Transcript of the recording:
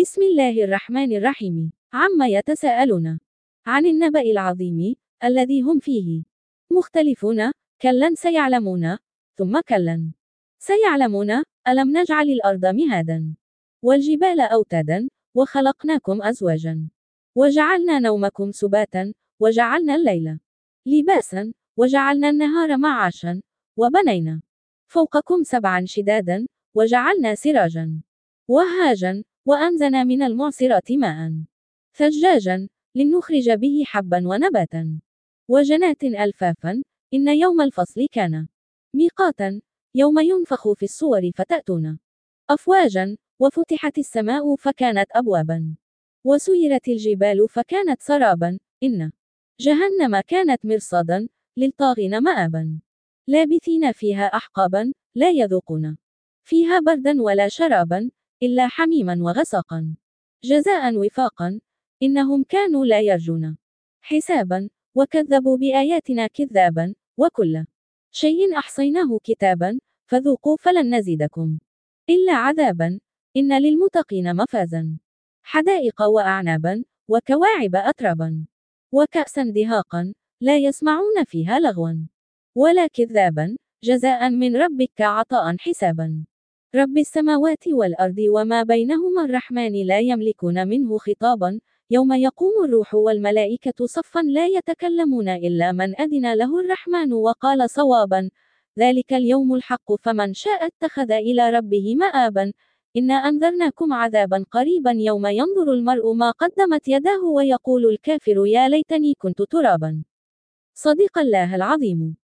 بسم الله الرحمن الرحيم. عما يتساءلون عن النبأ العظيم الذي هم فيه مختلفون. كلا سيعلمون ثم كلا سيعلمون. ألم نجعل الأرض مهادا والجبال أوتادا وخلقناكم أزواجا وجعلنا نومكم سباتا وجعلنا الليل لباسا وجعلنا النهار معاشا وبنينا فوقكم سبعا شدادا وجعلنا سراجا وهاجا وأنزلنا من المعصرات ماء ثجاجا لنخرج به حبا ونباتا وجنات ألفافا. إن يوم الفصل كان ميقاتا يوم ينفخ في الصور فتأتون أفواجا وفتحت السماء فكانت أبوابا وسيرت الجبال فكانت سرابا. إن جهنم كانت مرصادا للطاغين مآبا لابثين فيها أحقابا لا يذوقون فيها بردا ولا شرابا إلا حميما وغساقا جزاء وفاقا. إنهم كانوا لا يرجون حسابا وكذبوا بآياتنا كذابا وكل شيء أحصيناه كتابا فذوقوا فلن نزيدكم إلا عذابا. إن للمتقين مفازا حدائق وأعنابا وكواعب أترابا وكأسا دهاقا لا يسمعون فيها لغوا ولا كذابا جزاء من ربك عطاء حسابا. رب السماوات والأرض وما بينهما الرحمن لا يملكون منه خطابا. يوم يقوم الروح والملائكة صفا لا يتكلمون إلا من أذن له الرحمن وقال صوابا. ذلك اليوم الحق فمن شاء اتخذ إلى ربه مآبا. إنا أنذرناكم عذابا قريبا يوم ينظر المرء ما قدمت يداه ويقول الكافر يا ليتني كنت ترابا. صدق الله العظيم.